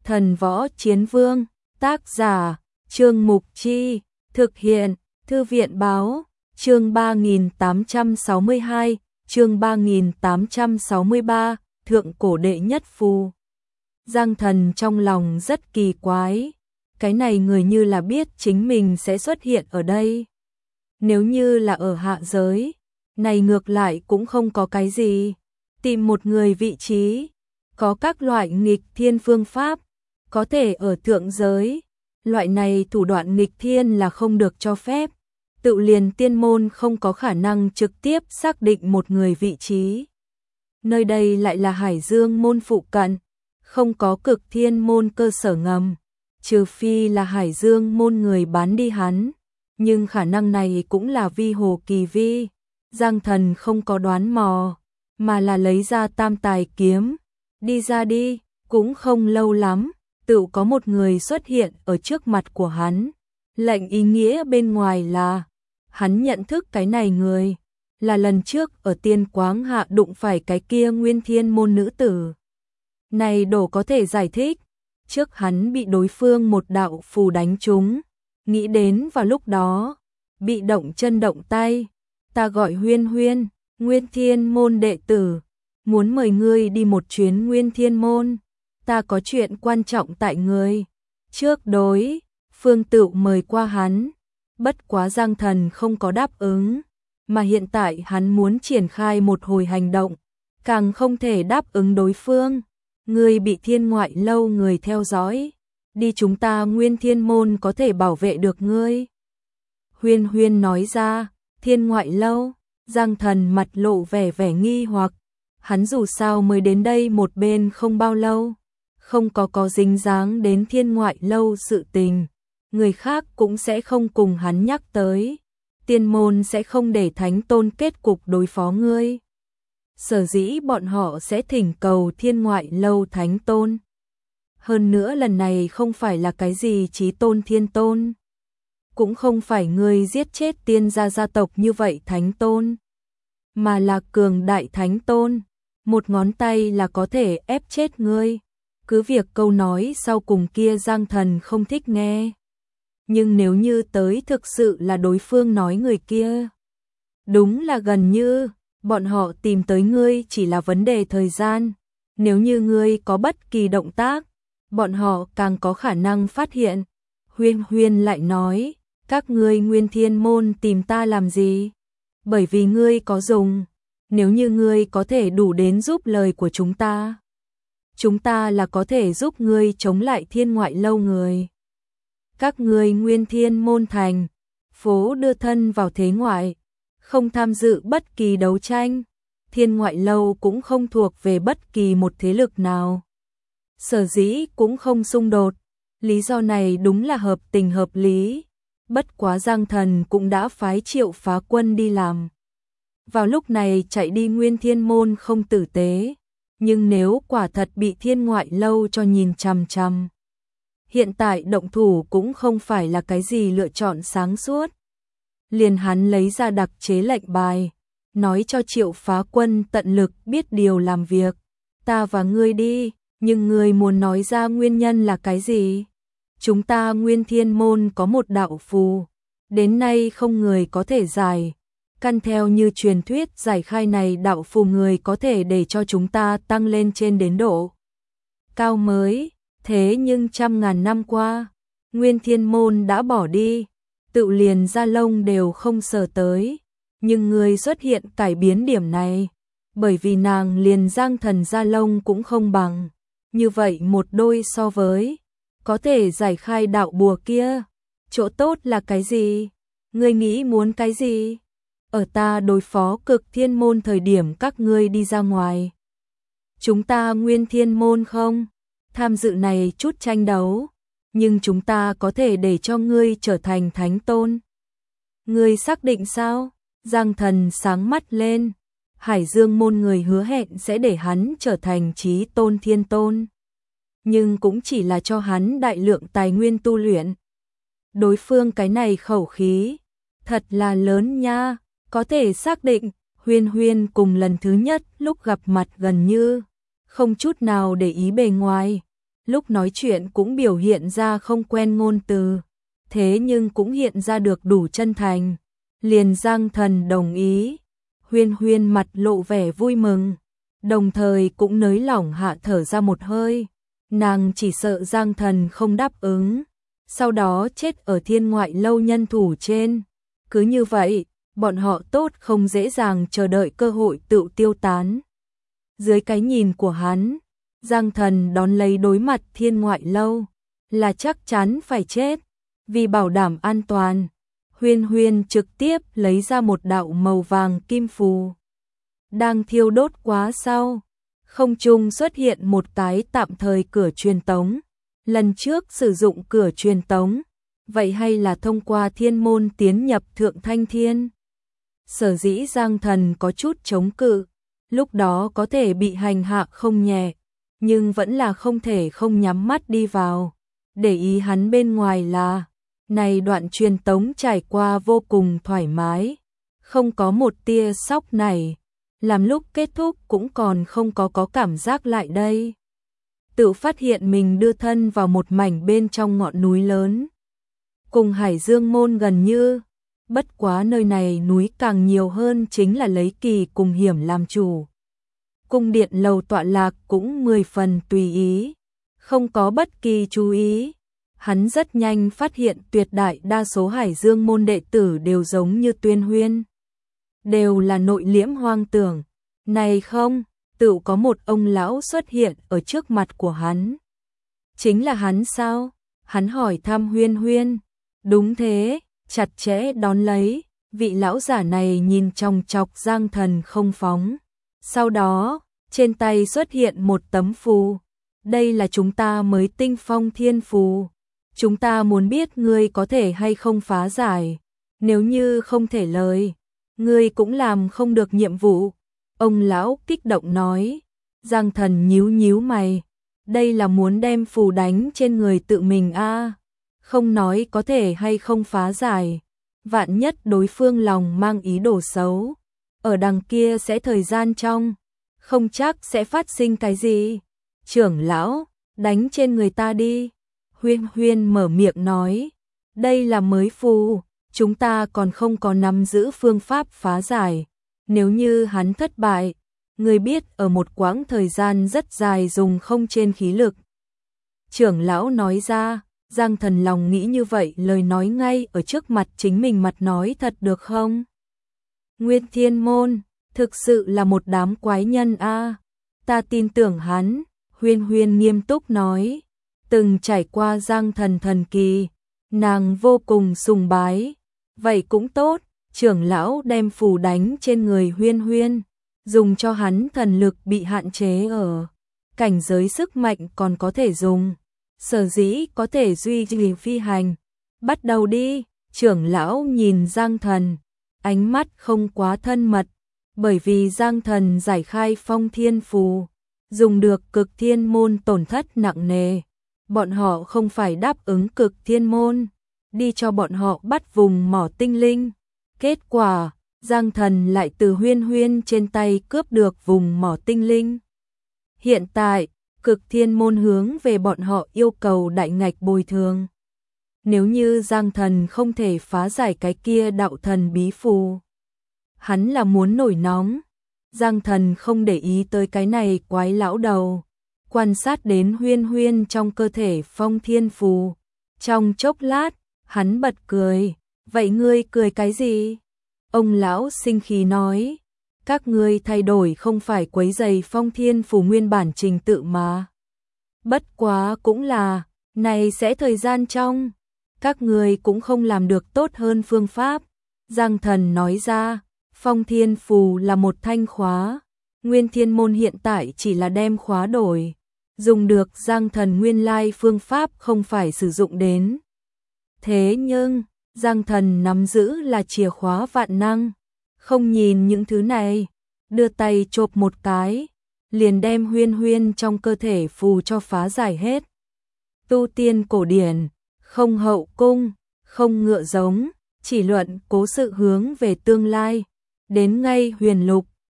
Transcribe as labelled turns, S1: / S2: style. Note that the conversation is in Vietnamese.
S1: Thần Võ Chiến Vương, tác giả, Trương Mục Chi, thực hiện, Thư viện Báo, chương 3862, chương 3863, thượng cổ đệ nhất phù. Giang Thần trong lòng rất kỳ quái, cái này người như là biết chính mình sẽ xuất hiện ở đây. Nếu như là ở hạ giới, này ngược lại cũng không có cái gì, tìm một người vị trí, có các loại nghịch thiên phương pháp, có thể ở thượng giới, loại này thủ đoạn nghịch thiên là không được cho phép. Tự liền tiên môn không có khả năng trực tiếp xác định một người vị trí. Nơi đây lại là Hải Dương môn phụ cận, không có Cực Thiên môn cơ sở ngầm, trừ phi là Hải Dương môn người bán đi hắn, nhưng khả năng này cũng là vi hồ kỳ vi. Giang Thần không có đoán mò, mà là lấy ra tam tài kiếm, đi ra đi, cũng không lâu lắm, tự có một người xuất hiện ở trước mặt của hắn. Lệnh ý nghĩa bên ngoài là, hắn nhận thức cái này người, là lần trước ở Tiên Quáng Hạ đụng phải cái kia Nguyên Thiên môn nữ tử. Này đổ có thể giải thích, trước hắn bị đối phương một đạo phù đánh trúng, nghĩ đến vào lúc đó, bị động chân động tay, ta gọi Huyên Huyên, Nguyên Thiên môn đệ tử, muốn mời ngươi đi một chuyến Nguyên Thiên môn, ta có chuyện quan trọng tại ngươi. Trước đối, Phương Tựu mời qua hắn, bất quá Giang Thần không có đáp ứng, mà hiện tại hắn muốn triển khai một hồi hành động, càng không thể đáp ứng đối phương. Ngươi bị Thiên Ngoại lâu người theo dõi, đi chúng ta Nguyên Thiên môn có thể bảo vệ được ngươi. Huyên Huyên nói ra, Thiên Ngoại lâu, Giang Thần mặt lộ vẻ nghi hoặc, hắn dù sao mới đến đây một bên không bao lâu, không có dính dáng đến Thiên Ngoại lâu sự tình, người khác cũng sẽ không cùng hắn nhắc tới, tiên môn sẽ không để thánh tôn kết cục đối phó ngươi. Sở dĩ bọn họ sẽ thỉnh cầu Thiên Ngoại lâu thánh tôn. Hơn nữa lần này không phải là cái gì chí tôn thiên tôn, cũng không phải ngươi giết chết tiên gia tộc như vậy thánh tôn, mà là cường đại thánh tôn, một ngón tay là có thể ép chết ngươi. Cứ việc câu nói sau cùng kia Giang Thần không thích nghe, nhưng nếu như tới thực sự là đối phương nói người kia, đúng là gần như bọn họ tìm tới ngươi chỉ là vấn đề thời gian. Nếu như ngươi có bất kỳ động tác, bọn họ càng có khả năng phát hiện. Huyên Huyên lại nói, các ngươi Nguyên Thiên môn tìm ta làm gì? Bởi vì ngươi có dùng, nếu như ngươi có thể đủ đến giúp lời của chúng ta là có thể giúp ngươi chống lại Thiên Ngoại lâu người. Các ngươi Nguyên Thiên môn thành phố đưa thân vào thế ngoại, không tham dự bất kỳ đấu tranh, Thiên Ngoại lâu cũng không thuộc về bất kỳ một thế lực nào. Sở dĩ cũng không xung đột, lý do này đúng là hợp tình hợp lý. Bất quá Giang Thần cũng đã phái Triệu Phá Quân đi làm. Vào lúc này chạy đi Nguyên Thiên môn không tử tế, nhưng nếu quả thật bị Thiên Ngoại lâu cho nhìn chằm chằm, hiện tại động thủ cũng không phải là cái gì lựa chọn sáng suốt. Liền hắn lấy ra đặc chế lệnh bài, nói cho Triệu Phá Quân tận lực biết điều làm việc. Ta và ngươi đi, nhưng ngươi muốn nói ra nguyên nhân là cái gì? Chúng ta Nguyên Thiên môn có một đạo phù, đến nay không người có thể giải. Căn theo như truyền thuyết giải khai này đạo phù người có thể để cho chúng ta tăng lên trên đến độ cao mới. Thế nhưng trăm ngàn năm qua, Nguyên Thiên môn đã bỏ đi, tự liền Gia Long đều không sờ tới, nhưng người xuất hiện cải biến điểm này, bởi vì nàng liền Giang Thần Gia Long cũng không bằng, như vậy một đôi so với, có thể giải khai đạo bùa kia, chỗ tốt là cái gì? Ngươi nghĩ muốn cái gì? Ở ta đối phó Cực Thiên môn thời điểm các ngươi đi ra ngoài, chúng ta Nguyên Thiên môn không tham dự này chút tranh đấu, nhưng chúng ta có thể để cho ngươi trở thành thánh tôn. Ngươi xác định sao? Giang Thần sáng mắt lên, Hải Dương môn người hứa hẹn sẽ để hắn trở thành chí tôn thiên tôn, nhưng cũng chỉ là cho hắn đại lượng tài nguyên tu luyện. Đối phương cái này khẩu khí, thật là lớn nha, có thể xác định. Huyên Huyên cùng lần thứ nhất lúc gặp mặt gần như không chút nào để ý bề ngoài, lúc nói chuyện cũng biểu hiện ra không quen ngôn từ, thế nhưng cũng hiện ra được đủ chân thành. Liền Giang Thần đồng ý, Huyên Huyên mặt lộ vẻ vui mừng, đồng thời cũng nới lỏng hạ thở ra một hơi, nàng chỉ sợ Giang Thần không đáp ứng, sau đó chết ở Thiên Ngoại Lâu nhân thủ trên. Cứ như vậy, bọn họ tốt không dễ dàng chờ đợi cơ hội tự tiêu tán. Dưới cái nhìn của hắn, Giang Thần đón lấy đối mặt Thiên Ngoại Lâu là chắc chắn phải chết. Vì bảo đảm an toàn, Huyên Huyên trực tiếp lấy ra một đạo màu vàng kim phù. Đang thiêu đốt quá sau, không trung xuất hiện một cái tạm thời cửa truyền tống. Lần trước sử dụng cửa truyền tống, vậy hay là thông qua thiên môn tiến nhập Thượng Thanh Thiên? Sở dĩ Giang Thần có chút chống cự, lúc đó có thể bị hành hạ không nhẹ, nhưng vẫn là không thể không nhắm mắt đi vào. Để ý hắn bên ngoài là, này đoạn truyền tống trải qua vô cùng thoải mái, không có một tia sóc này, làm lúc kết thúc cũng còn không có cảm giác lại đây. Tự phát hiện mình đưa thân vào một mảnh bên trong ngọn núi lớn. Cùng Hải Dương Môn gần như, bất quá nơi này núi càng nhiều hơn chính là lấy kỳ cùng hiểm làm chủ. Cung điện lầu tọa lạc cũng 10 phần tùy ý, không có bất kỳ chú ý. Hắn rất nhanh phát hiện tuyệt đại đa số Hải Dương Môn đệ tử đều giống như Tuyên Huyên. Đều là nội liễm hoang tưởng. Này không, tự có một ông lão xuất hiện ở trước mặt của hắn. Chính là hắn sao? Hắn hỏi thăm Huyên Huyên. Đúng thế, chặt chẽ đón lấy, vị lão giả này nhìn chòng chọc Giang Thần không phóng. Sau đó, trên tay xuất hiện một tấm phù. Đây là chúng ta mới tinh phong thiên phù. Chúng ta muốn biết ngươi có thể hay không phá giải. Nếu như không thể lời, ngươi cũng làm không được nhiệm vụ. Ông lão kích động nói. Giang Thần nhíu nhíu mày. Đây là muốn đem phù đánh trên người tự mình a? Không nói có thể hay không phá giải. Vạn nhất đối phương lòng mang ý đồ xấu. Ở đằng kia sẽ thời gian trong. Không chắc sẽ phát sinh cái gì. Trưởng lão, đánh trên người ta đi. Huyên Huyên mở miệng nói. Đây là mới phù, chúng ta còn không có nắm giữ phương pháp phá giải. Nếu như hắn thất bại, người biết ở một quãng thời gian rất dài dùng không trên khí lực. Trưởng lão nói ra, Giang Thần lòng nghĩ như vậy lời nói ngay ở trước mặt chính mình mặt nói thật được không? Nguyên Thiên Môn, thực sự là một đám quái nhân a. Ta tin tưởng hắn, Huyên Huyên nghiêm túc nói. Từng trải qua Giang Thần thần kỳ, nàng vô cùng sùng bái. Vậy cũng tốt, trưởng lão đem phù đánh trên người Huyên Huyên, dùng cho hắn thần lực bị hạn chế ở cảnh giới sức mạnh còn có thể dùng. Sở dĩ có thể duy trì phi hành. Bắt đầu đi, trưởng lão nhìn Giang Thần, ánh mắt không quá thân mật, bởi vì Giang Thần giải khai phong thiên phù, dùng được cực thiên môn tổn thất nặng nề. Bọn họ không phải đáp ứng cực thiên môn, đi cho bọn họ bắt vùng mỏ tinh linh. Kết quả, Giang Thần lại từ Huyên Huyên trên tay cướp được vùng mỏ tinh linh. Hiện tại, cực thiên môn hướng về bọn họ yêu cầu đại ngạch bồi thường. Nếu như Giang Thần không thể phá giải cái kia đạo thần bí phù, hắn là muốn nổi nóng. Giang Thần không để ý tới cái này quái lão đầu, quan sát đến Huyên Huyên trong cơ thể phong thiên phù. Trong chốc lát, hắn bật cười. Vậy ngươi cười cái gì? Ông lão sinh khí nói. Các ngươi thay đổi không phải quấy rầy phong thiên phù nguyên bản trình tự mà. Bất quá cũng là, này sẽ thời gian trong. Các ngươi cũng không làm được tốt hơn phương pháp. Giang Thần nói ra, phong thiên phù là một thanh khóa. Nguyên Thiên Môn hiện tại chỉ là đem khóa đổi. Dùng được Giang Thần nguyên lai phương pháp không phải sử dụng đến. Thế nhưng, Giang Thần nắm giữ là chìa khóa vạn năng. Không nhìn những thứ này, đưa tay chộp một cái, liền đem Huyên Huyên trong cơ thể phù cho phá giải hết. Tu tiên cổ điển, không hậu cung, không ngựa giống, chỉ luận cố sự hướng về tương lai. Đến ngay huyền lục,